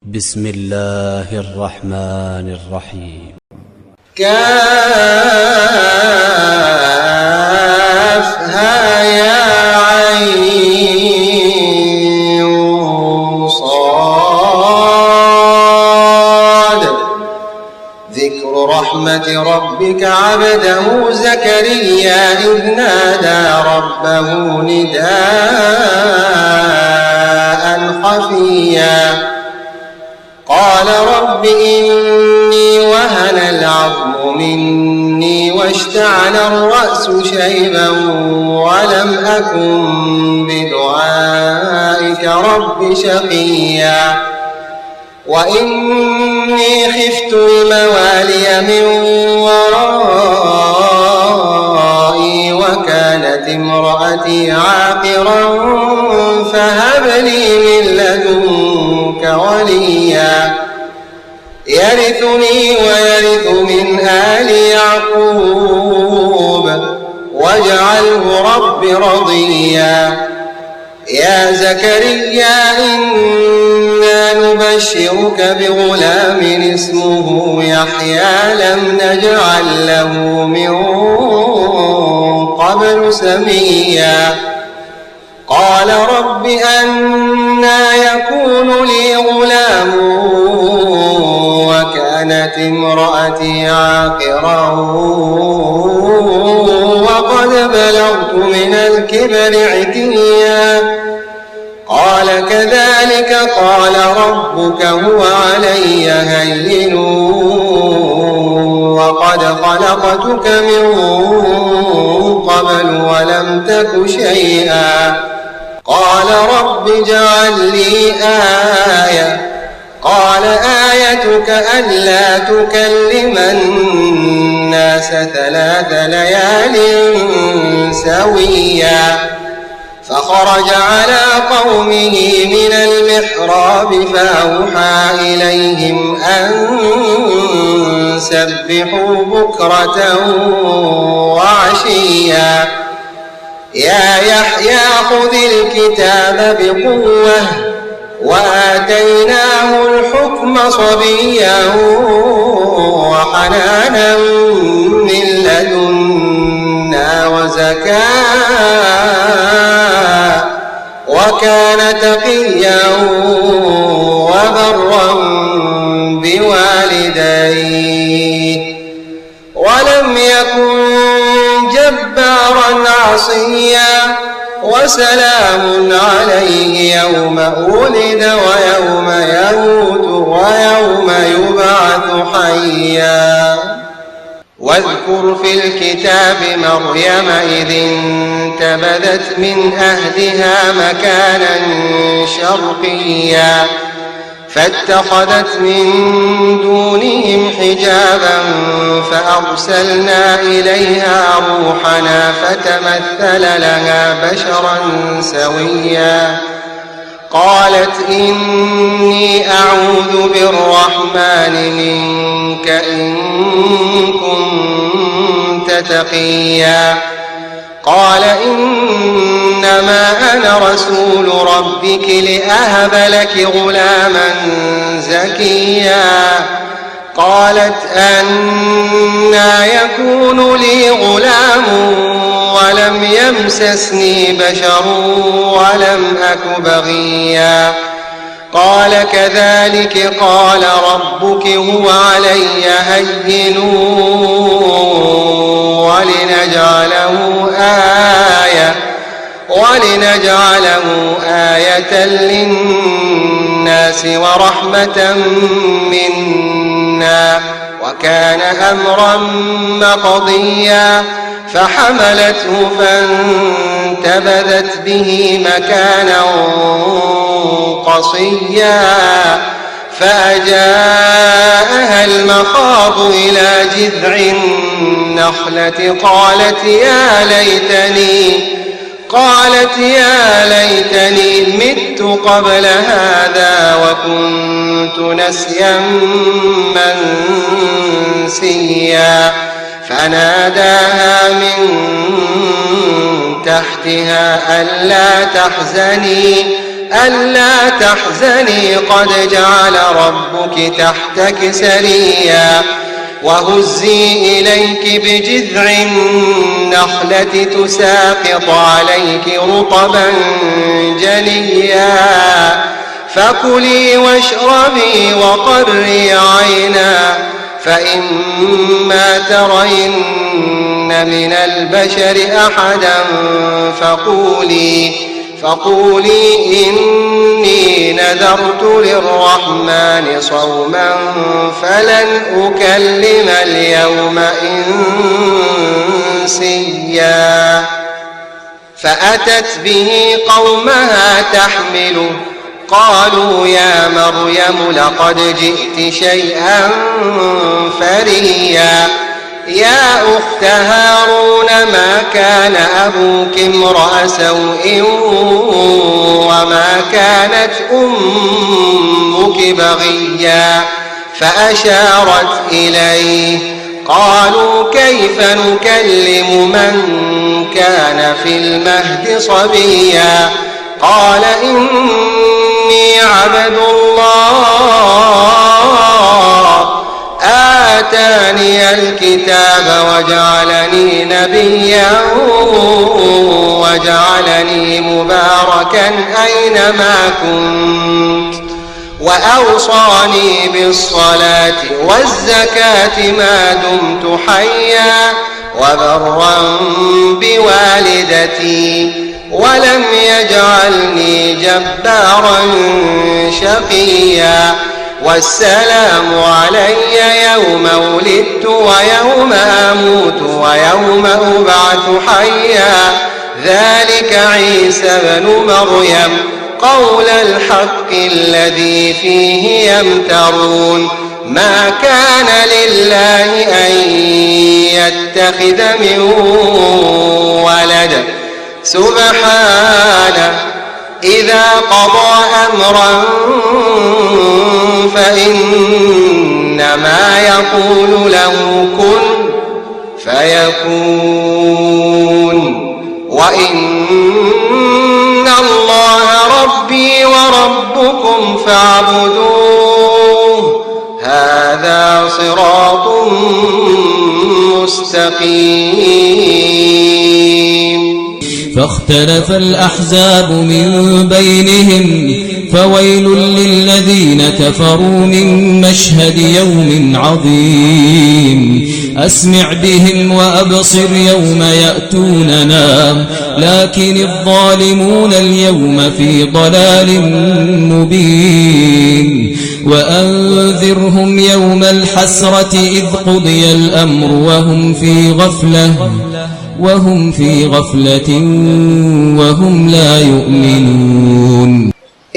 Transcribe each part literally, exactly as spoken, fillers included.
بسم الله الرحمن الرحيم. كافها يا عين صاد ذكر رحمة ربك عبده زكريا إذ نادى ربه نداء خفيا قال رب إني وهن العظم مني واشتعل الرأس شيبا ولم أكن بدعائك رب شقيا وإني خفت الموالي من ورائي وكانت امرأتي عاقرا فهب لي من لدنك وليا يرثني ويرث من آل يعقوب واجعله رب رضيا يا زكريا إنا نبشرك بغلام اسمه يحيى لم نجعل له من قبل سميا قال رب أنى يكون لي غلام وكانت امرأتي عاقرا وقد بلغت من الكبر عتيا قال كذلك قال ربك هو علي هين وقد خلقتك من قبل ولم تك شيئا قال رب اجعل لي آية قال آيتك ألا تكلم الناس ثلاث ليال سويا فخرج على قومه من المحراب فأوحى إليهم أن سبحوا بكرة وعشيا يا يحيى خذ الكتاب بقوة وآتيناه الحكم صبيا وحنانا من لدنا وزكاة وكان تقيا وبرا بوالديه ولم يكن جبارا عصيا وسلام عليه يوم ولد ويوم يموت ويوم يبعث حيا واذكر في الكتاب مريم إذ انتبذت من أهلها مكانا شرقيا فاتخذت من دونهم حجابا فأرسلنا إليها روحنا فتمثل لها بشرا سويا قالت إني أعوذ بالرحمن منك إن كنت تقيا قال إنما أنا رسول ربك لأهب لك غلاما زكيا قالت أنى يكون لي غلام ولم يمسسني بشر ولم أك بغيا قال كذلك قال ربك هو علي هين ولنجعله آية ولنجعله آية للناس ورحمة منا وكان أمرا مقضيا فحملته فانتبذت به مكانا قصيا فأجاءها المخاض إلى جذع النخلة قالت يا ليتني قالت يا ليتني مت قبل هذا وكنت نسيا منسيا فناداها من تحتها ألا تحزني ألا تحزني قد جعل ربك تحتك سريا وهزي إليك بجذع النخلة تساقط عليك رطبا جنيا فكلي واشربي وقري عينا فإما ترين من البشر أحدا فقولي فقولي إني نذرت للرحمن صوما فلن أكلم اليوم إنسيا فأتت به قومها تحمله قالوا يا مريم لقد جئت شيئا فريا يا أخت هارون ما كان أبوك امرأ سوء وما كانت أمك بغيا فأشارت إليه قالوا كيف نكلم من كان في المهد صبيا قال إني عبد الله آتاني الكتاب وجعلني نبيا وجعلني مباركا أينما كنت وأوصاني بالصلاة والزكاة ما دمت حيا وبرا بوالدتي ولم يجعلني جبارا شقيا والسلام علي يوم ولدت ويوم أموت ويوم أبعث حيا ذلك عيسى بن مريم قول الحق الذي فيه يمترون ما كان لله أن يتخذ من ولد سبحانه إذا قضى أمرا فإنما يقول له كن فيكون وإن الله ربي وربكم فاعبدوه هذا صراط مستقيم فاختلف الأحزاب من بينهم فويل للذين كفروا من مشهد يوم عظيم أسمع بهم وأبصر يوم يأتوننا لكن الظالمون اليوم في ضلال مبين وأنذرهم يوم الحسرة إذ قضي الأمر وهم في غفلة وهم في غفلة وهم لا يؤمنون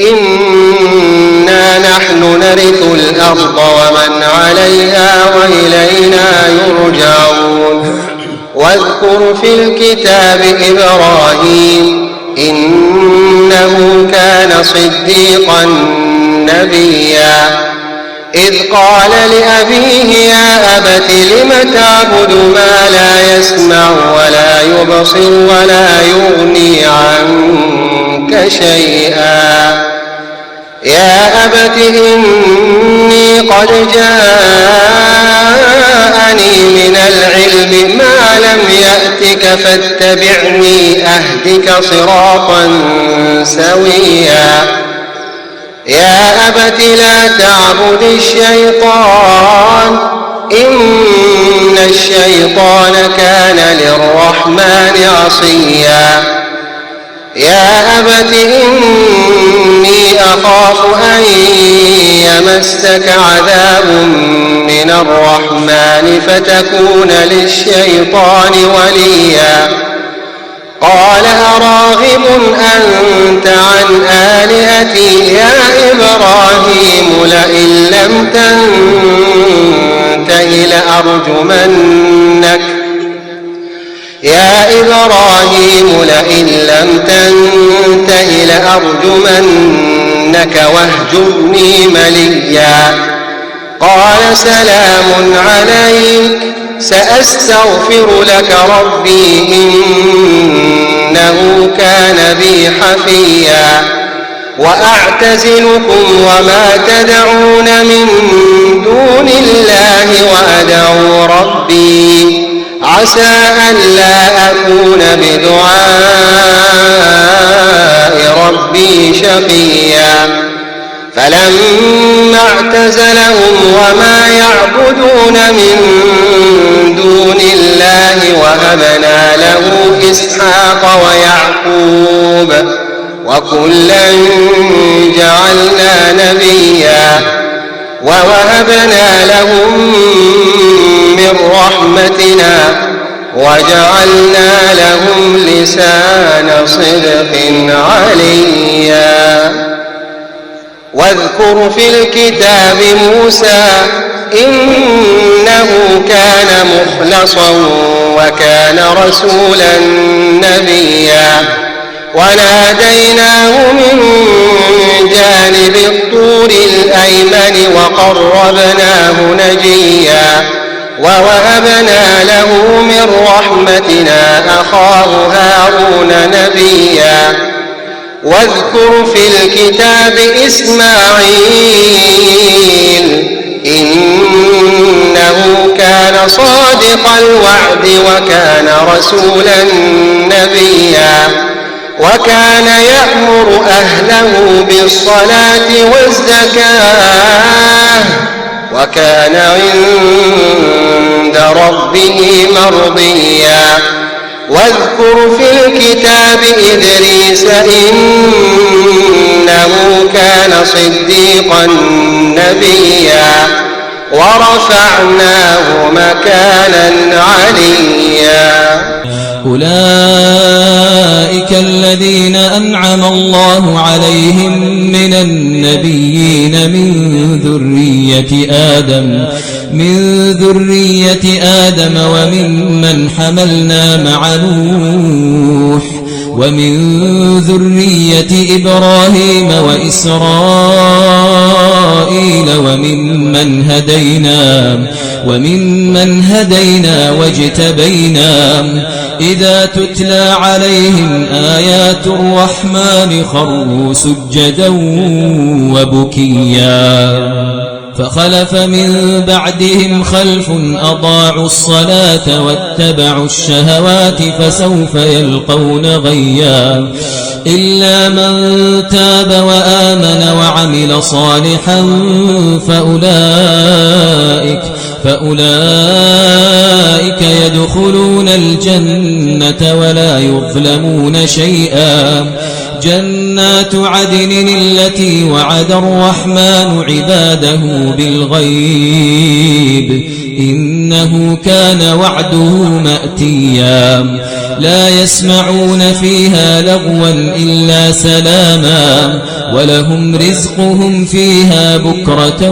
إنا نحن نرث الأرض ومن عليها وإلينا يرجعون واذكر في الكتاب إبراهيم إنه كان صديقا نبيا إذ قال لأبيه يا أبت لم تعبد ما لا يسمع ولا يبصر ولا يغني عنك شيئا يا أبت إني قد جاءني من العلم ما لم يأتك فاتبعني أهدك صراطا سويا يا أبت لا تعبد الشيطان إن الشيطان كان للرحمن عصيا يا أبت إني أخاف أن يمسك عذاب من الرحمن فتكون للشيطان وليا قال أراغب أنت عن آلهتي يا إبراهيم لئن لم تنته لأرجمنك يا إبراهيم لئن لم تنته لأرجمنك واهجرني مليا قال سلام عليك سأستغفر لك ربي إنه كان بي حفيا وأعتزلكم وما تدعون من دون الله وأدعو ربي عسى ألا أكون بدعاء ربي شقيا فلما اعتزلهم وما يعبدون من دون الله وهبنا له إسحاق ويعقوب وكلا جعلنا نبيا ووهبنا لهم من رحمتنا وجعلنا لهم لسان صدق عليا واذكر في الكتاب موسى إنه كان مخلصا وكان رسولا نبيا وناديناه من جانب الطور الأيمن وقربناه نجيا ووهبنا له من رحمتنا أخاه هارون نبيا واذكر في الكتاب إسماعيل إنه كان صادق الوعد وكان رسولا نبيا وكان يأمر أهله بالصلاة والزكاة وكان عند ربه مرضيا واذكر في الكتاب إدريس إنه كان صديقا نبيا ورفعناه مكانا عليا أولئك الذين أنعم الله عليهم من النبيين من ذرية آدم من ذرية آدم وممن حملنا مع نوح ومن ذرية إبراهيم وإسرائيل وممن هدينا وممن هدينا واجتبينا إذا تتلى عليهم آيات الرحمن خروا سجدا وبكيا فخلف من بعدهم خلف أضاعوا الصلاة واتبعوا الشهوات فسوف يلقون غيا إلا من تاب وآمن وعمل صالحا فأولئك فأولئك يدخلون الجنة ولا يظلمون شيئا جنات عدن التي وعد الرحمن عباده بالغيب إنه كان وعده مأتيا لا يسمعون فيها لغوا إلا سلاما ولهم رزقهم فيها بكرة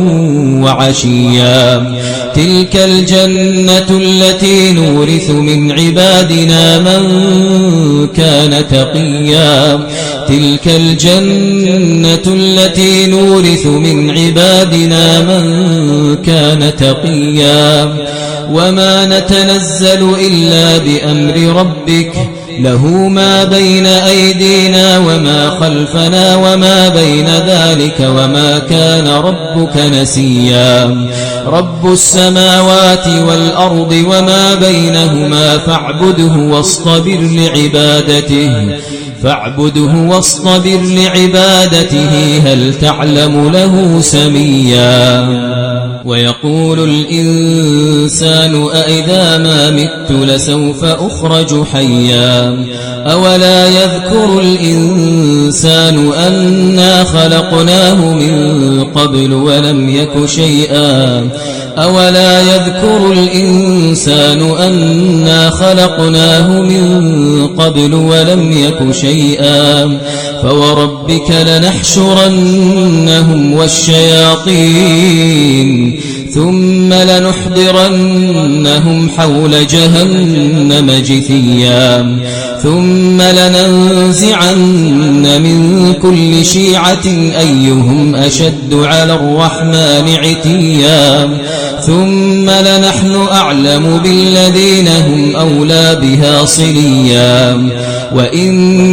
وعشيا تلك الجنة التي نورث من عبادنا من كان تقيا تلك الجنة التي نورث من عبادنا من كان تقيا وما نتنزل إلا بأمر ربك له ما بين أيدينا وما خلفنا وما بين ذلك وما كان ربك نسيا رب السماوات والأرض وما بينهما فاعبده واصطبر لعبادته فاعبده واصطبر لعبادته هل تعلم له سميا ويقول الإنسان أإذا ما مت لسوف أخرج حيا أولا يذكر الإنسان أنا خلقناه من قبل ولم يك شيئا أولا يذكر الإنسان أنا خلقناه من قبل ولم يك شيئا فوربك لنحشرنهم والشياطين ثم لنحضرنهم حول جهنم جثيا ثم لننزعن من كل شيعة أيهم أشد على الرحمن عتيا ثم لنحن أعلم بالذين هم أولى بها صليا وإن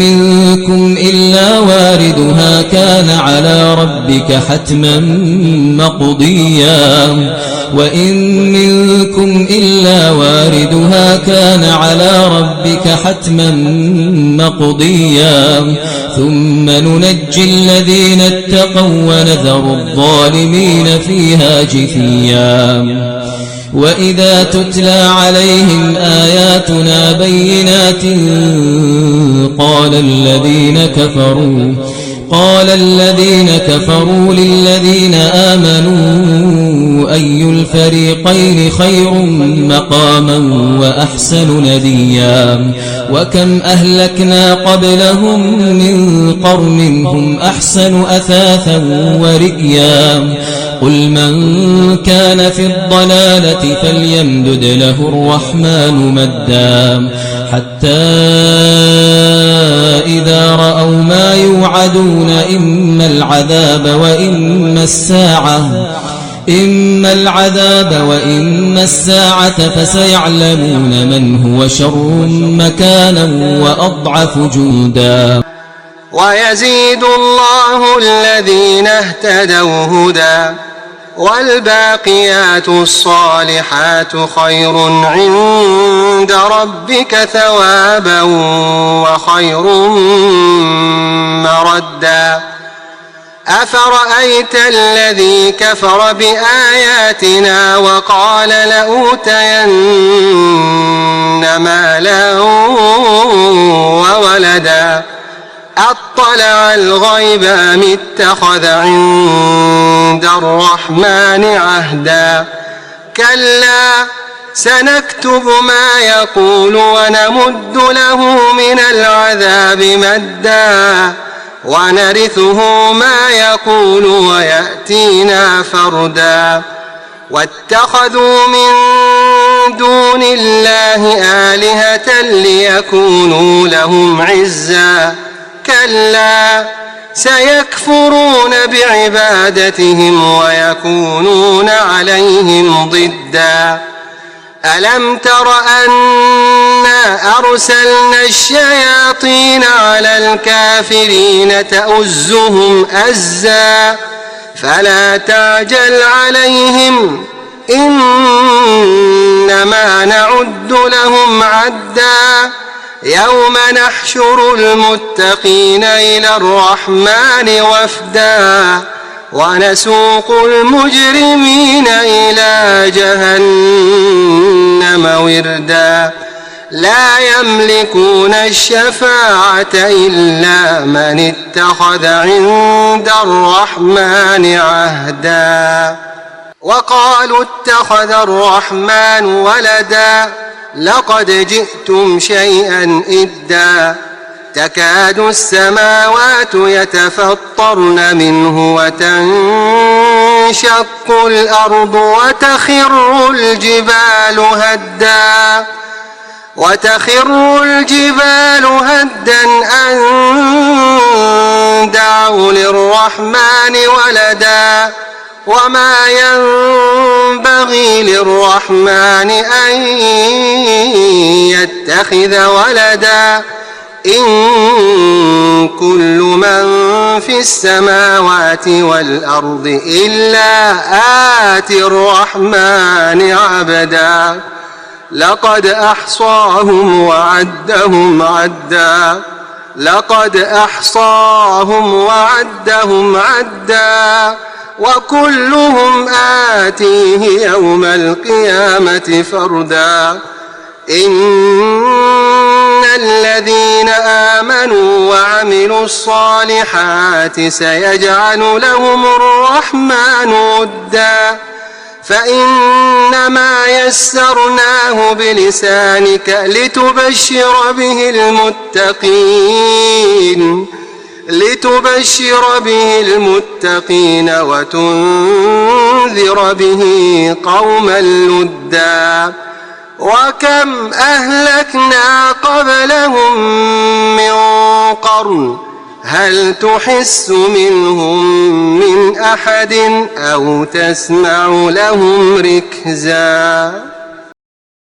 منكم إلا واردها كان على ربك حتما مقضيا وإن منكم إلا واردها كان على ربك حتما مقضيا ثم ننجي الذين اتقوا ونذر الظالمين فيها جثيا وإذا تتلى عليهم آياتنا بينات قال الذين كفروا قال الذين كفروا للذين آمنوا أي الفريقين خير مقاما وأحسن نديا وكم أهلكنا قبلهم من قرن هم أحسن أثاثا ورئيا قل من كان في الضلالة فليمدد له الرحمن مدا حتى إذا رأوا ما يوعدون إما العذاب وإما الساعة إما العذاب وإما الساعة فسيعلمون من هو شر مكانا وأضعف جندا ويزيد الله الذين اهتدوا هدى والباقيات الصالحات خير عند ربك ثوابا وخير مردا أفرأيت الذي كفر بآياتنا وقال لأوتين مالا وولدا أطلع الغيب أم اتخذ عند الرحمن عهدا كلا سنكتب ما يقول ونمد له من العذاب مدا ونرثه ما يقول ويأتينا فردا واتخذوا من دون الله آلهة ليكونوا لهم عزا كلا سيكفرون بعبادتهم ويكونون عليهم ضدا ألم تر أنا أرسلنا الشياطين على الكافرين تؤزهم أزا فلا تعجل عليهم إنما نعد لهم عدا يوم نحشر المتقين إلى الرحمن وفدا ونسوق المجرمين إلى جهنم وردا لا يملكون الشفاعة إلا من اتخذ عند الرحمن عهدا وقالوا اتخذ الرحمن ولدا لقد جئتم شيئا إدا تكاد السماوات يتفطرن منه وتنشق الأرض وتخر الجبال هدا وتخر الجبال هدا أن دعوا للرحمن ولدا وما ينبغي للرحمن أن يتخذ ولدا إن كل من في السماوات والأرض إلا آتي الرحمن عبدا لقد أحصاهم وعدهم عدا لقد أحصاهم وعدهم عدا وكلهم آتيه يوم القيامة فردا إن الذين آمنوا وعملوا الصالحات سيجعل لهم الرحمن ودا فإنما يسرناه بلسانك لتبشر به المتقين لتبشر به المتقين وتنذر به قوما لدا وكم أهلكنا قبلهم من قرن هل تحس منهم من أحد أو تسمع لهم ركزا